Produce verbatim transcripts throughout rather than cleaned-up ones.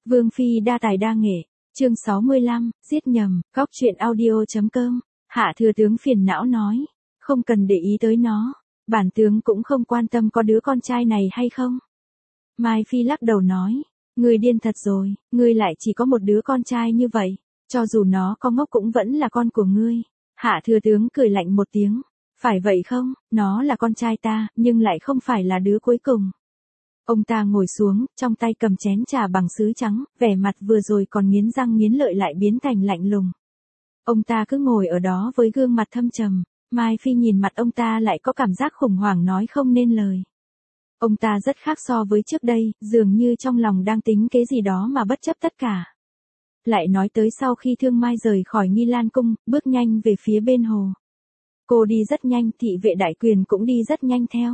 Vương phi đa tài đa nghệ, chương sáu mươi lăm, giết nhầm, góc truyện audio.com, Hạ thừa tướng phiền não nói, không cần để ý tới nó, bản tướng cũng không quan tâm có đứa con trai này hay không. Mai phi lắc đầu nói, ngươi điên thật rồi, ngươi lại chỉ có một đứa con trai như vậy, cho dù nó có ngốc cũng vẫn là con của ngươi. Hạ thừa tướng cười lạnh một tiếng, phải vậy không, nó là con trai ta, nhưng lại không phải là đứa cuối cùng. Ông ta ngồi xuống, trong tay cầm chén trà bằng sứ trắng, vẻ mặt vừa rồi còn nghiến răng nghiến lợi lại biến thành lạnh lùng. Ông ta cứ ngồi ở đó với gương mặt thâm trầm, Mai Phi nhìn mặt ông ta lại có cảm giác khủng hoảng nói không nên lời. Ông ta rất khác so với trước đây, dường như trong lòng đang tính kế gì đó mà bất chấp tất cả. Lại nói tới sau khi Thương Mai rời khỏi Nghi Lan Cung, bước nhanh về phía bên hồ. Cô đi rất nhanh, thị vệ đại quyền cũng đi rất nhanh theo.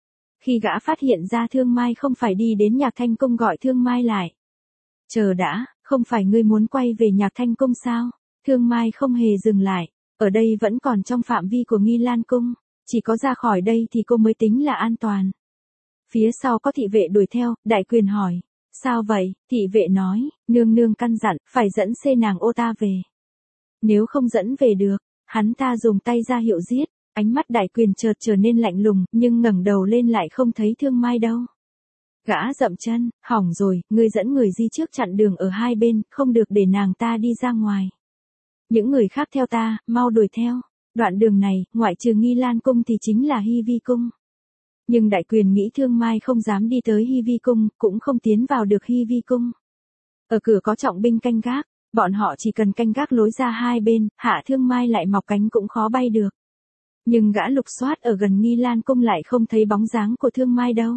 Khi gã phát hiện ra Thương Mai không phải đi đến Nhạc Thanh Cung gọi Thương Mai lại. Chờ đã, không phải ngươi muốn quay về Nhạc Thanh Cung sao? Thương Mai không hề dừng lại, ở đây vẫn còn trong phạm vi của Nghi Lan Cung, chỉ có ra khỏi đây thì cô mới tính là an toàn. Phía sau có thị vệ đuổi theo, đại quyền hỏi, sao vậy? Thị vệ nói, nương nương căn dặn, phải dẫn xê nàng ô ta về. Nếu không dẫn về được, hắn ta dùng tay ra hiệu giết. Ánh mắt đại quyền chợt trở nên lạnh lùng, nhưng ngẩng đầu lên lại không thấy Thương Mai đâu. Gã dậm chân, hỏng rồi, ngươi dẫn người di trước chặn đường ở hai bên, không được để nàng ta đi ra ngoài. Những người khác theo ta, mau đuổi theo. Đoạn đường này, ngoại trừ Nghi Lan Cung thì chính là Hy Vi Cung. Nhưng đại quyền nghĩ Thương Mai không dám đi tới Hy Vi Cung, cũng không tiến vào được Hy Vi Cung. Ở cửa có trọng binh canh gác, bọn họ chỉ cần canh gác lối ra hai bên, Hạ Thương Mai lại mọc cánh cũng khó bay được. Nhưng gã lục soát ở gần Nghi Lan Cung lại không thấy bóng dáng của Thương Mai đâu.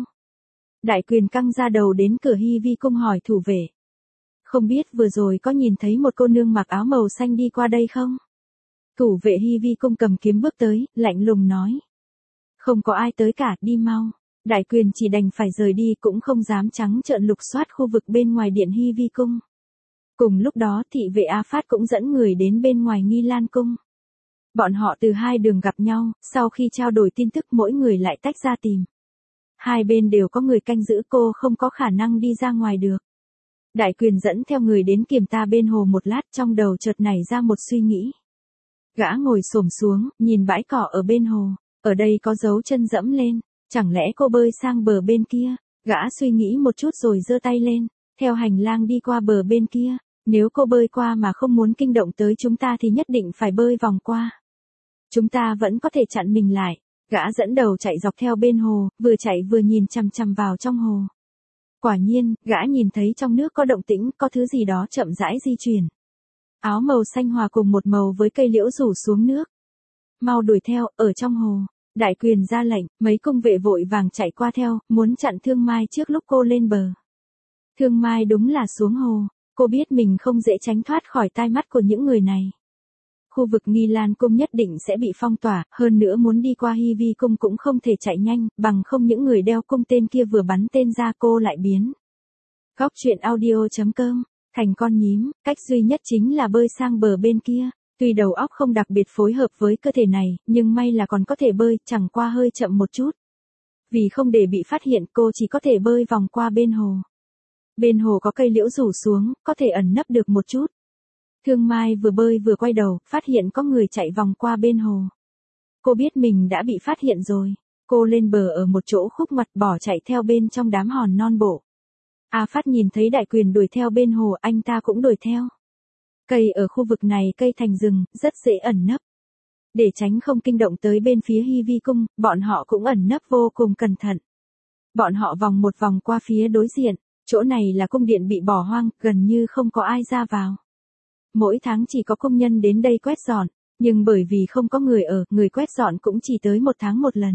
Đại quyền căng ra đầu đến cửa Hy Vi Cung hỏi thủ vệ. Không biết vừa rồi có nhìn thấy một cô nương mặc áo màu xanh đi qua đây không? Thủ vệ Hy Vi Cung cầm kiếm bước tới, lạnh lùng nói. Không có ai tới cả, đi mau. Đại quyền chỉ đành phải rời đi cũng không dám trắng trợn lục soát khu vực bên ngoài điện Hy Vi Cung. Cùng lúc đó thị vệ A Phát cũng dẫn người đến bên ngoài Nghi Lan Cung. Bọn họ từ hai đường gặp nhau, sau khi trao đổi tin tức mỗi người lại tách ra tìm. Hai bên đều có người canh giữ, cô không có khả năng đi ra ngoài được. Đại quyền dẫn theo người đến kiểm tra bên hồ một lát, trong đầu chợt nảy ra một suy nghĩ. Gã ngồi xổm xuống, nhìn bãi cỏ ở bên hồ, ở đây có dấu chân dẫm lên, chẳng lẽ cô bơi sang bờ bên kia? Gã suy nghĩ một chút rồi giơ tay lên, theo hành lang đi qua bờ bên kia. Nếu cô bơi qua mà không muốn kinh động tới chúng ta thì nhất định phải bơi vòng qua. Chúng ta vẫn có thể chặn mình lại. Gã dẫn đầu chạy dọc theo bên hồ, vừa chạy vừa nhìn chằm chằm vào trong hồ. Quả nhiên, gã nhìn thấy trong nước có động tĩnh, có thứ gì đó chậm rãi di chuyển. Áo màu xanh hòa cùng một màu với cây liễu rủ xuống nước. Mau đuổi theo, ở trong hồ. Đại quyền ra lệnh, mấy cung vệ vội vàng chạy qua theo, muốn chặn Thương Mai trước lúc cô lên bờ. Thương Mai đúng là xuống hồ, cô biết mình không dễ tránh thoát khỏi tai mắt của những người này. Khu vực Nghi Lan Cung nhất định sẽ bị phong tỏa, hơn nữa muốn đi qua Hy Vi Cung cũng không thể chạy nhanh, bằng không những người đeo cung tên kia vừa bắn tên ra cô lại biến. Góc truyện audio.com, thành con nhím, cách duy nhất chính là bơi sang bờ bên kia, tuy đầu óc không đặc biệt phối hợp với cơ thể này, nhưng may là còn có thể bơi, chẳng qua hơi chậm một chút. Vì không để bị phát hiện cô chỉ có thể bơi vòng qua bên hồ. Bên hồ có cây liễu rủ xuống, có thể ẩn nấp được một chút. Thương Mai vừa bơi vừa quay đầu, phát hiện có người chạy vòng qua bên hồ. Cô biết mình đã bị phát hiện rồi. Cô lên bờ ở một chỗ khúc ngoặt bỏ chạy theo bên trong đám hòn non bộ. A Phát nhìn thấy đại quyền đuổi theo bên hồ, anh ta cũng đuổi theo. Cây ở khu vực này cây thành rừng, rất dễ ẩn nấp. Để tránh không kinh động tới bên phía Hy Vi Cung, bọn họ cũng ẩn nấp vô cùng cẩn thận. Bọn họ vòng một vòng qua phía đối diện, chỗ này là cung điện bị bỏ hoang, gần như không có ai ra vào. Mỗi tháng chỉ có công nhân đến đây quét dọn, nhưng bởi vì không có người ở, người quét dọn cũng chỉ tới một tháng một lần.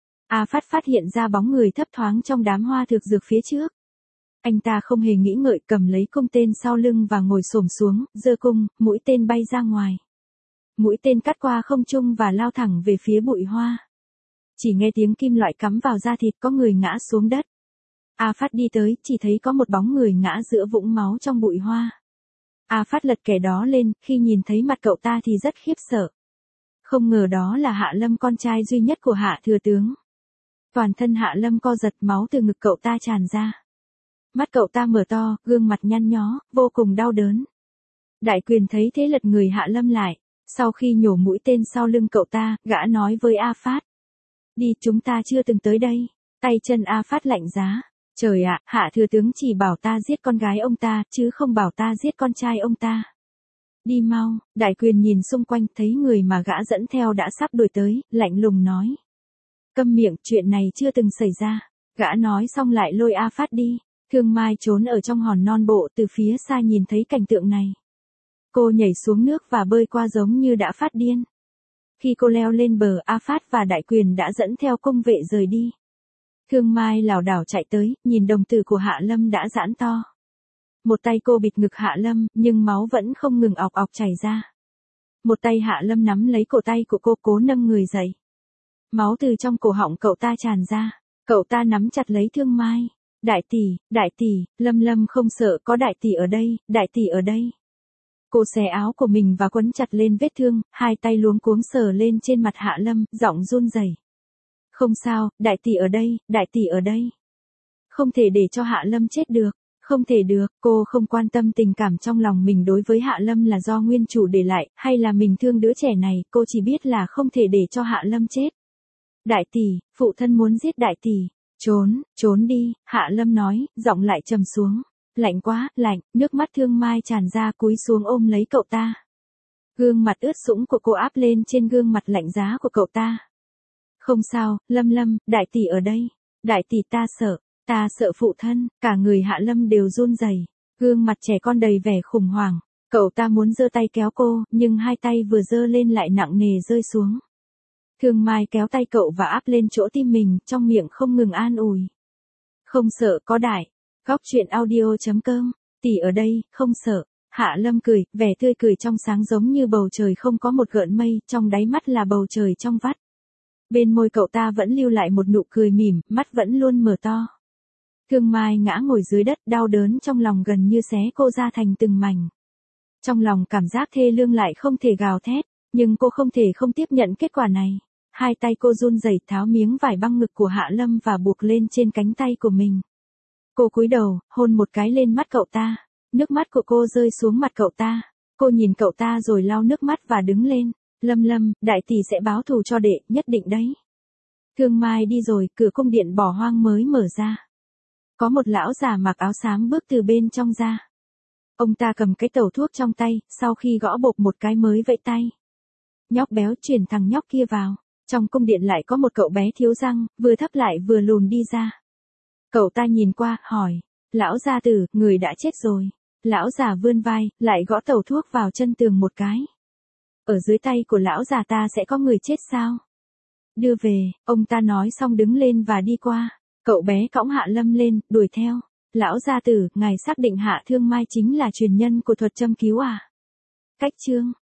A Phát phát hiện ra bóng người thấp thoáng trong đám hoa thực dược phía trước. Anh ta không hề nghĩ ngợi cầm lấy cung tên sau lưng và ngồi xổm xuống, giơ cung, mũi tên bay ra ngoài. Mũi tên cắt qua không trung và lao thẳng về phía bụi hoa. Chỉ nghe tiếng kim loại cắm vào da thịt, có người ngã xuống đất. A Phát đi tới, chỉ thấy có một bóng người ngã giữa vũng máu trong bụi hoa. A Phát lật kẻ đó lên, khi nhìn thấy mặt cậu ta thì rất khiếp sợ. Không ngờ đó là Hạ Lâm, con trai duy nhất của Hạ thừa tướng. Toàn thân Hạ Lâm co giật, máu từ ngực cậu ta tràn ra. Mắt cậu ta mở to, gương mặt nhăn nhó, vô cùng đau đớn. Đại Quyền thấy thế lật người Hạ Lâm lại, sau khi nhổ mũi tên sau lưng cậu ta, gã nói với A Phát. Đi, chúng ta chưa từng tới đây. Tay chân A Phát lạnh giá. Trời ạ, Hạ thừa tướng chỉ bảo ta giết con gái ông ta, chứ không bảo ta giết con trai ông ta. Đi mau. Đại Quyền nhìn xung quanh, thấy người mà gã dẫn theo đã sắp đuổi tới, lạnh lùng nói. Câm miệng, chuyện này chưa từng xảy ra. Gã nói xong lại lôi A Phát đi. Thương Mai trốn ở trong hòn non bộ, từ phía xa nhìn thấy cảnh tượng này. Cô nhảy xuống nước và bơi qua giống như đã phát điên. Khi cô leo lên bờ, A Phát và Đại Quyền đã dẫn theo cung vệ rời đi. Thương Mai lảo đảo chạy tới, nhìn đồng tử của Hạ Lâm đã giãn to. Một tay cô bịt ngực Hạ Lâm, nhưng máu vẫn không ngừng ọc ọc chảy ra. Một tay Hạ Lâm nắm lấy cổ tay của cô, cố nâng người dậy. Máu từ trong cổ họng cậu ta tràn ra. Cậu ta nắm chặt lấy Thương Mai. Đại tỷ, đại tỷ, Lâm Lâm không sợ, có đại tỷ ở đây, đại tỷ ở đây. Cô xé áo của mình và quấn chặt lên vết thương, hai tay luống cuống sờ lên trên mặt Hạ Lâm, giọng run rẩy. Không sao, đại tỷ ở đây, đại tỷ ở đây. Không thể để cho Hạ Lâm chết được, không thể được, cô không quan tâm tình cảm trong lòng mình đối với Hạ Lâm là do nguyên chủ để lại, hay là mình thương đứa trẻ này, cô chỉ biết là không thể để cho Hạ Lâm chết. Đại tỷ, phụ thân muốn giết đại tỷ. Trốn, trốn đi, Hạ Lâm nói, giọng lại trầm xuống. Lạnh quá, lạnh, nước mắt Thương Mai tràn ra, cúi xuống ôm lấy cậu ta. Gương mặt ướt sũng của cô áp lên trên gương mặt lạnh giá của cậu ta. Không sao, Lâm Lâm, đại tỷ ở đây. Đại tỷ ta sợ, ta sợ phụ thân, cả người Hạ Lâm đều run rẩy, gương mặt trẻ con đầy vẻ khủng hoảng. Cậu ta muốn giơ tay kéo cô, nhưng hai tay vừa giơ lên lại nặng nề rơi xuống. Thương Mai kéo tay cậu và áp lên chỗ tim mình, trong miệng không ngừng an ủi. Không sợ, có đại. Góc truyện audio chấm com, tỷ ở đây, không sợ. Hạ Lâm cười, vẻ tươi cười trong sáng giống như bầu trời không có một gợn mây, trong đáy mắt là bầu trời trong vắt. Bên môi cậu ta vẫn lưu lại một nụ cười mỉm, mắt vẫn luôn mở to. Thương Mai ngã ngồi dưới đất, đau đớn trong lòng gần như xé cô ra thành từng mảnh. Trong lòng cảm giác thê lương lại không thể gào thét, nhưng cô không thể không tiếp nhận kết quả này. Hai tay cô run rẩy tháo miếng vải băng ngực của Hạ Lâm và buộc lên trên cánh tay của mình. Cô cúi đầu, hôn một cái lên mắt cậu ta. Nước mắt của cô rơi xuống mặt cậu ta. Cô nhìn cậu ta rồi lau nước mắt và đứng lên. Lâm Lâm, đại tỷ sẽ báo thù cho đệ, nhất định đấy. Thương Mai đi rồi, cửa cung điện bỏ hoang mới mở ra. Có một lão già mặc áo xám bước từ bên trong ra. Ông ta cầm cái tẩu thuốc trong tay, sau khi gõ bộp một cái mới vẫy tay. Nhóc béo chuyển thằng nhóc kia vào. Trong cung điện lại có một cậu bé thiếu răng, vừa thấp lại vừa lùn đi ra. Cậu ta nhìn qua, hỏi. Lão gia tử, người đã chết rồi. Lão già vươn vai, lại gõ tẩu thuốc vào chân tường một cái. Ở dưới tay của lão già ta sẽ có người chết sao? Đưa về, ông ta nói xong đứng lên và đi qua. Cậu bé cõng Hạ Lâm lên, đuổi theo. Lão gia tử, ngài xác định Hạ Thương Mai chính là truyền nhân của thuật châm cứu à? Cách chương.